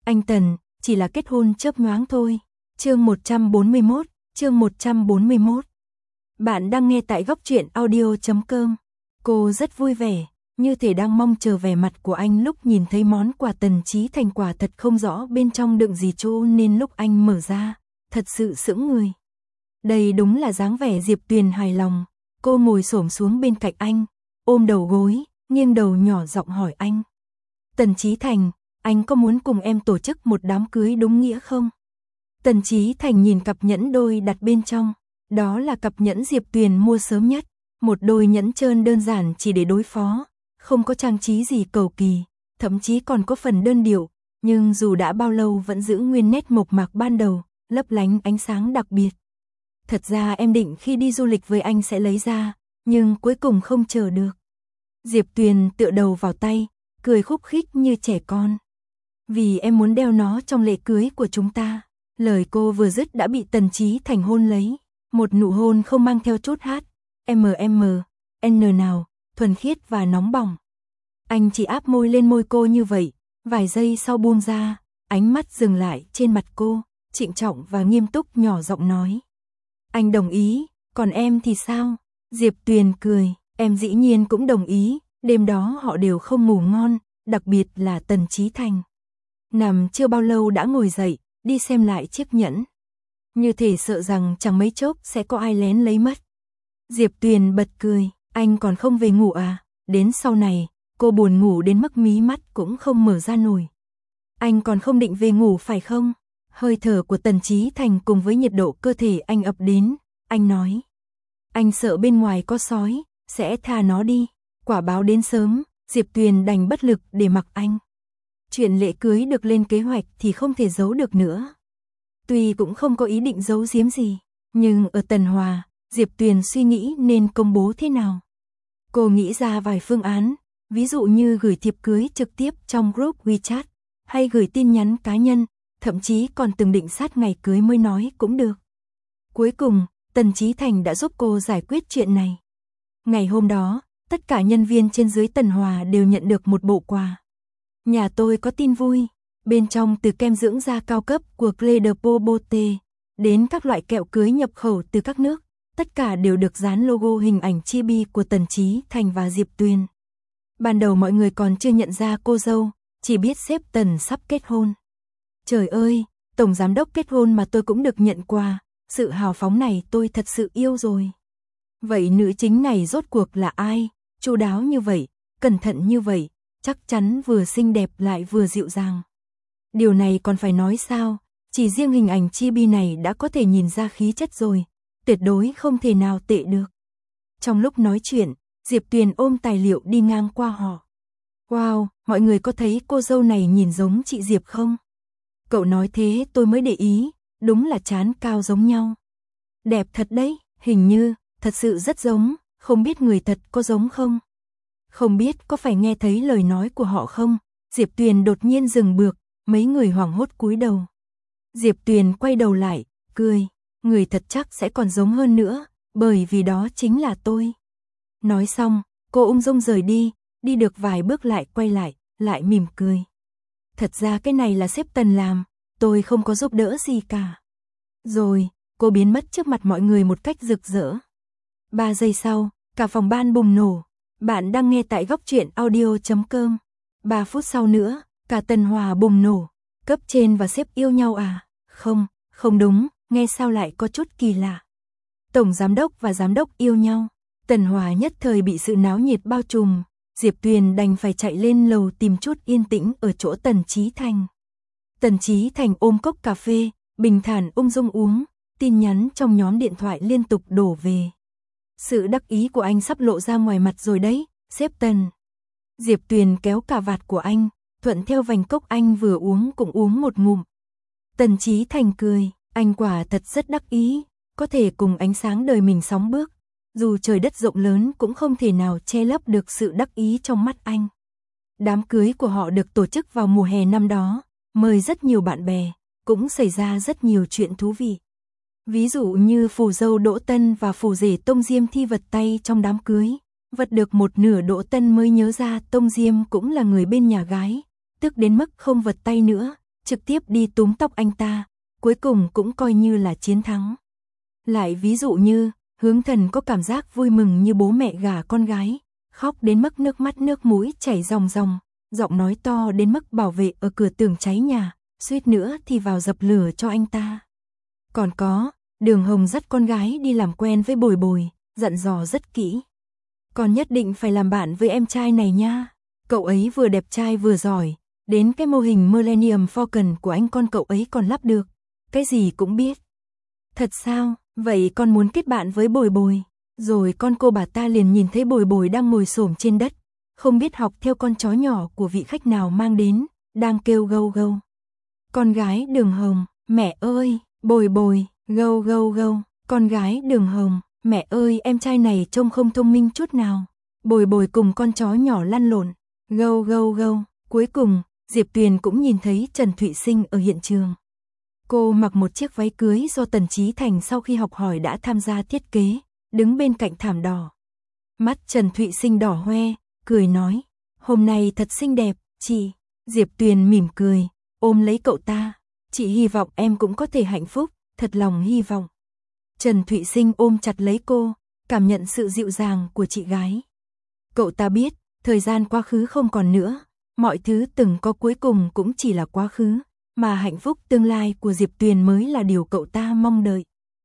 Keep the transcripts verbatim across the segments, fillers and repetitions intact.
Anh Tần, chỉ là kết hôn chớp nhoáng thôi. Chương một trăm bốn mươi mốt, chương một trăm bốn mươi mốt. Bạn đang nghe tại góc truyện audio chấm com. Cô rất vui vẻ, như thể đang mong chờ vẻ mặt của anh lúc nhìn thấy món quà Tần Chí Thành. Quả thật không rõ bên trong đựng gì chỗ nên lúc anh mở ra, thật sự sững người. Đây đúng là dáng vẻ Diệp Tuyền hài lòng. Cô ngồi xổm xuống bên cạnh anh, ôm đầu gối, nghiêng đầu nhỏ giọng hỏi anh. Tần Chí Thành, anh có muốn cùng em tổ chức một đám cưới đúng nghĩa không? Tần Chí Thành nhìn cặp nhẫn đôi đặt bên trong. Đó là cặp nhẫn Diệp Tuyền mua sớm nhất. Một đôi nhẫn trơn đơn giản chỉ để đối phó, không có trang trí gì cầu kỳ, thậm chí còn có phần đơn điệu, nhưng dù đã bao lâu vẫn giữ nguyên nét mộc mạc ban đầu, lấp lánh ánh sáng đặc biệt. Thật ra em định khi đi du lịch với anh sẽ lấy ra, nhưng cuối cùng không chờ được. Diệp Tuyền tựa đầu vào tay, cười khúc khích như trẻ con. Vì em muốn đeo nó trong lễ cưới của chúng ta. Lời cô vừa dứt đã bị Tần Chí Thành hôn lấy. Một nụ hôn không mang theo chút hát, em em, n nào, thuần khiết và nóng bỏng. Anh chỉ áp môi lên môi cô như vậy, vài giây sau buông ra, ánh mắt dừng lại trên mặt cô, trịnh trọng và nghiêm túc nhỏ giọng nói. Anh đồng ý, còn em thì sao? Diệp Tuyền cười, em dĩ nhiên cũng đồng ý, đêm đó họ đều không ngủ ngon, đặc biệt là Tần Chí Thành. Nằm chưa bao lâu đã ngồi dậy, đi xem lại chiếc nhẫn. Như thể sợ rằng chẳng mấy chốc sẽ có ai lén lấy mất. Diệp Tuyền bật cười, anh còn không về ngủ à? Đến sau này, cô buồn ngủ đến mức mí mắt cũng không mở ra nổi. Anh còn không định về ngủ phải không? Hơi thở của Tần Chí Thành cùng với nhiệt độ cơ thể anh ập đến, anh nói. Anh sợ bên ngoài có sói, sẽ tha nó đi. Quả báo đến sớm, Diệp Tuyền đành bất lực để mặc anh. Chuyện lễ cưới được lên kế hoạch thì không thể giấu được nữa. Tuy cũng không có ý định giấu giếm gì, nhưng ở Tần Hòa, Diệp Tuyền suy nghĩ nên công bố thế nào. Cô nghĩ ra vài phương án, ví dụ như gửi thiệp cưới trực tiếp trong group WeChat, hay gửi tin nhắn cá nhân, thậm chí còn từng định sát ngày cưới mới nói cũng được. Cuối cùng, Tần Chí Thành đã giúp cô giải quyết chuyện này. Ngày hôm đó, tất cả nhân viên trên dưới Tần Hòa đều nhận được một bộ quà. Nhà tôi có tin vui, bên trong từ kem dưỡng da cao cấp của Clé de Peau Beauté, đến các loại kẹo cưới nhập khẩu từ các nước, tất cả đều được dán logo hình ảnh chibi của Tần Chí Thành và Diệp Tuyền. Ban đầu mọi người còn chưa nhận ra cô dâu, chỉ biết sếp Tần sắp kết hôn. Trời ơi, tổng giám đốc kết hôn mà tôi cũng được nhận quà, sự hào phóng này tôi thật sự yêu rồi. Vậy nữ chính này rốt cuộc là ai? Chu đáo như vậy, cẩn thận như vậy, chắc chắn vừa xinh đẹp lại vừa dịu dàng. Điều này còn phải nói sao, chỉ riêng hình ảnh chibi này đã có thể nhìn ra khí chất rồi, tuyệt đối không thể nào tệ được. Trong lúc nói chuyện, Diệp Tuyền ôm tài liệu đi ngang qua họ. Wow, mọi người có thấy cô dâu này nhìn giống chị Diệp không? Cậu nói thế tôi mới để ý, đúng là trán cao giống nhau. Đẹp thật đấy, hình như, thật sự rất giống, không biết người thật có giống không? Không biết có phải nghe thấy lời nói của họ không? Diệp Tuyền đột nhiên dừng bước, mấy người hoảng hốt cúi đầu. Diệp Tuyền quay đầu lại, cười, người thật chắc sẽ còn giống hơn nữa, bởi vì đó chính là tôi. Nói xong, cô ung dung rời đi, đi được vài bước lại quay lại, lại mỉm cười. Thật ra cái này là sếp Tần làm, tôi không có giúp đỡ gì cả. Rồi, cô biến mất trước mặt mọi người một cách rực rỡ. Ba giây sau, cả phòng ban bùng nổ. Bạn đang nghe tại góc truyện audio chấm com. Ba phút sau nữa, cả Tần Hòa bùng nổ. Cấp trên và sếp yêu nhau à? Không, không đúng, nghe sao lại có chút kỳ lạ. Tổng giám đốc và giám đốc yêu nhau. Tần Hòa nhất thời bị sự náo nhiệt bao trùm. Diệp Tuyền đành phải chạy lên lầu tìm chút yên tĩnh ở chỗ Tần Chí Thành. Tần Chí Thành ôm cốc cà phê, bình thản ung dung uống, tin nhắn trong nhóm điện thoại liên tục đổ về. Sự đắc ý của anh sắp lộ ra ngoài mặt rồi đấy, sếp Tần. Diệp Tuyền kéo cà vạt của anh, thuận theo vành cốc anh vừa uống cũng uống một ngụm. Tần Chí Thành cười, anh quả thật rất đắc ý, có thể cùng ánh sáng đời mình sóng bước. Dù trời đất rộng lớn cũng không thể nào che lấp được sự đắc ý trong mắt anh. Đám cưới của họ được tổ chức vào mùa hè năm đó, mời rất nhiều bạn bè, cũng xảy ra rất nhiều chuyện thú vị. Ví dụ như phù dâu Đỗ Tân và phù rể Tông Diêm thi vật tay trong đám cưới. Vật được một nửa Đỗ Tân mới nhớ ra Tông Diêm cũng là người bên nhà gái, tức đến mức không vật tay nữa, trực tiếp đi túm tóc anh ta, cuối cùng cũng coi như là chiến thắng. Lại ví dụ như, Hướng Thần có cảm giác vui mừng như bố mẹ gả con gái, khóc đến mức nước mắt nước mũi chảy ròng ròng, giọng nói to đến mức bảo vệ ở cửa tường cháy nhà, suýt nữa thì vào dập lửa cho anh ta. Còn có, Đường Hồng dắt con gái đi làm quen với Bồi Bồi, dặn dò rất kỹ. Con nhất định phải làm bạn với em trai này nha, cậu ấy vừa đẹp trai vừa giỏi, đến cái mô hình Millennium Falcon của anh con cậu ấy còn lắp được, cái gì cũng biết. Thật sao, vậy con muốn kết bạn với Bồi Bồi. Rồi con cô bà ta liền nhìn thấy Bồi Bồi đang ngồi xổm trên đất, không biết học theo con chó nhỏ của vị khách nào mang đến, đang kêu gâu gâu. Con gái Đường Hồng, mẹ ơi, Bồi Bồi, gâu gâu gâu, con gái Đường Hồng, mẹ ơi em trai này trông không thông minh chút nào. Bồi Bồi cùng con chó nhỏ lăn lộn, gâu gâu gâu, cuối cùng, Diệp Tuyền cũng nhìn thấy Trần Thụy Sinh ở hiện trường. Cô mặc một chiếc váy cưới do Tần Chí Thành sau khi học hỏi đã tham gia thiết kế, đứng bên cạnh thảm đỏ. Mắt Trần Thụy Sinh đỏ hoe, cười nói, hôm nay thật xinh đẹp, chị. Diệp Tuyền mỉm cười, ôm lấy cậu ta, chị hy vọng em cũng có thể hạnh phúc, thật lòng hy vọng. Trần Thụy Sinh ôm chặt lấy cô, cảm nhận sự dịu dàng của chị gái. Cậu ta biết, thời gian quá khứ không còn nữa, mọi thứ từng có cuối cùng cũng chỉ là quá khứ, mà hạnh phúc tương lai của Diệp Tuyền mới là điều cậu ta mong đợi.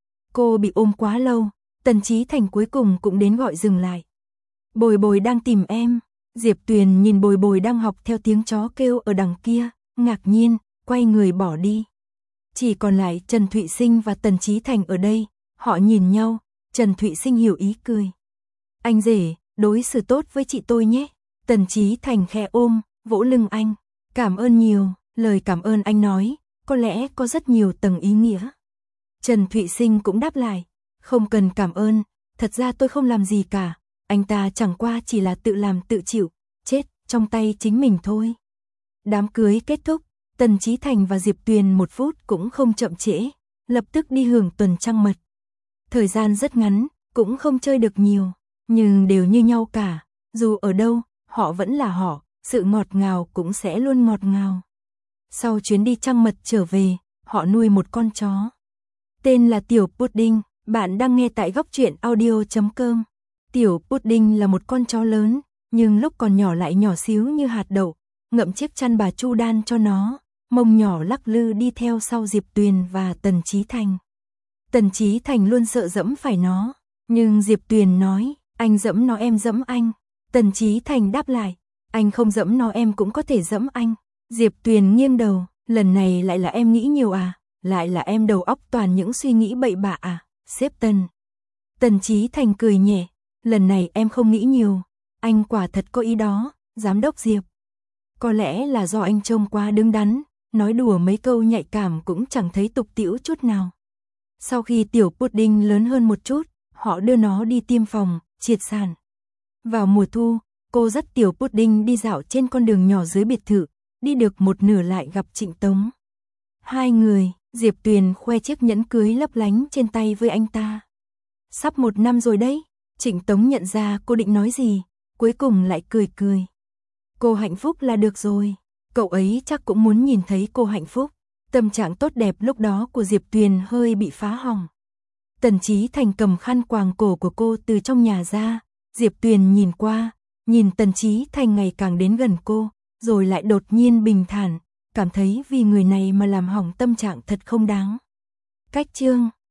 Cô bị ôm quá lâu, Tần Chí Thành cuối cùng cũng đến gọi dừng lại. Bồi Bồi đang tìm em. Diệp Tuyền nhìn Bồi Bồi đang học theo tiếng chó kêu ở đằng kia, ngạc nhiên, quay người bỏ đi. Chỉ còn lại Trần Thụy Sinh và Tần Chí Thành ở đây, họ nhìn nhau, Trần Thụy Sinh hiểu ý cười. Anh rể, đối xử tốt với chị tôi nhé. Tần Chí Thành khẽ ôm, vỗ lưng anh. Cảm ơn nhiều, lời cảm ơn anh nói, có lẽ có rất nhiều tầng ý nghĩa. Trần Thụy Sinh cũng đáp lại, không cần cảm ơn, thật ra tôi không làm gì cả, anh ta chẳng qua chỉ là tự làm tự chịu, chết trong tay chính mình thôi. Đám cưới kết thúc, Tần Chí Thành và Diệp Tuyền một phút cũng không chậm trễ, lập tức đi hưởng tuần trăng mật. Thời gian rất ngắn, cũng không chơi được nhiều, nhưng đều như nhau cả, dù ở đâu, họ vẫn là họ, sự ngọt ngào cũng sẽ luôn ngọt ngào. Sau chuyến đi trăng mật trở về, họ nuôi một con chó. Tên là Tiểu Pudding, bạn đang nghe tại góc truyện audio chấm com. Tiểu Pudding là một con chó lớn, nhưng lúc còn nhỏ lại nhỏ xíu như hạt đậu, ngậm chiếc chăn bà Chu đan cho nó, mông nhỏ lắc lư đi theo sau Diệp Tuyền và Tần Chí Thành. Tần Chí Thành luôn sợ dẫm phải nó, nhưng Diệp Tuyền nói, anh dẫm nó em dẫm anh. Tần Chí Thành đáp lại, anh không dẫm nó em cũng có thể dẫm anh. Diệp Tuyền nghiêng đầu, lần này lại là em nghĩ nhiều à, lại là em đầu óc toàn những suy nghĩ bậy bạ à, sếp Tần. Tần Chí Thành cười nhẹ, lần này em không nghĩ nhiều, anh quả thật có ý đó, giám đốc Diệp. Có lẽ là do anh trông quá đứng đắn, nói đùa mấy câu nhạy cảm cũng chẳng thấy tục tĩu chút nào. Sau khi Tiểu Pudding lớn hơn một chút, họ đưa nó đi tiêm phòng, triệt sản. Vào mùa thu, cô dắt Tiểu Pudding đi dạo trên con đường nhỏ dưới biệt thự, đi được một nửa lại gặp Trịnh Tống. Hai người, Diệp Tuyền khoe chiếc nhẫn cưới lấp lánh trên tay với anh ta. Sắp một năm rồi đấy, Trịnh Tống nhận ra cô định nói gì, cuối cùng lại cười cười. Cô hạnh phúc là được rồi, cậu ấy chắc cũng muốn nhìn thấy cô hạnh phúc. Tâm trạng tốt đẹp lúc đó của Diệp Tuyền hơi bị phá hỏng. Tần Chí Thành cầm khăn quàng cổ của cô từ trong nhà ra, Diệp Tuyền nhìn qua, nhìn Tần Chí Thành ngày càng đến gần cô, rồi lại đột nhiên bình thản, cảm thấy vì người này mà làm hỏng tâm trạng thật không đáng. Cách chương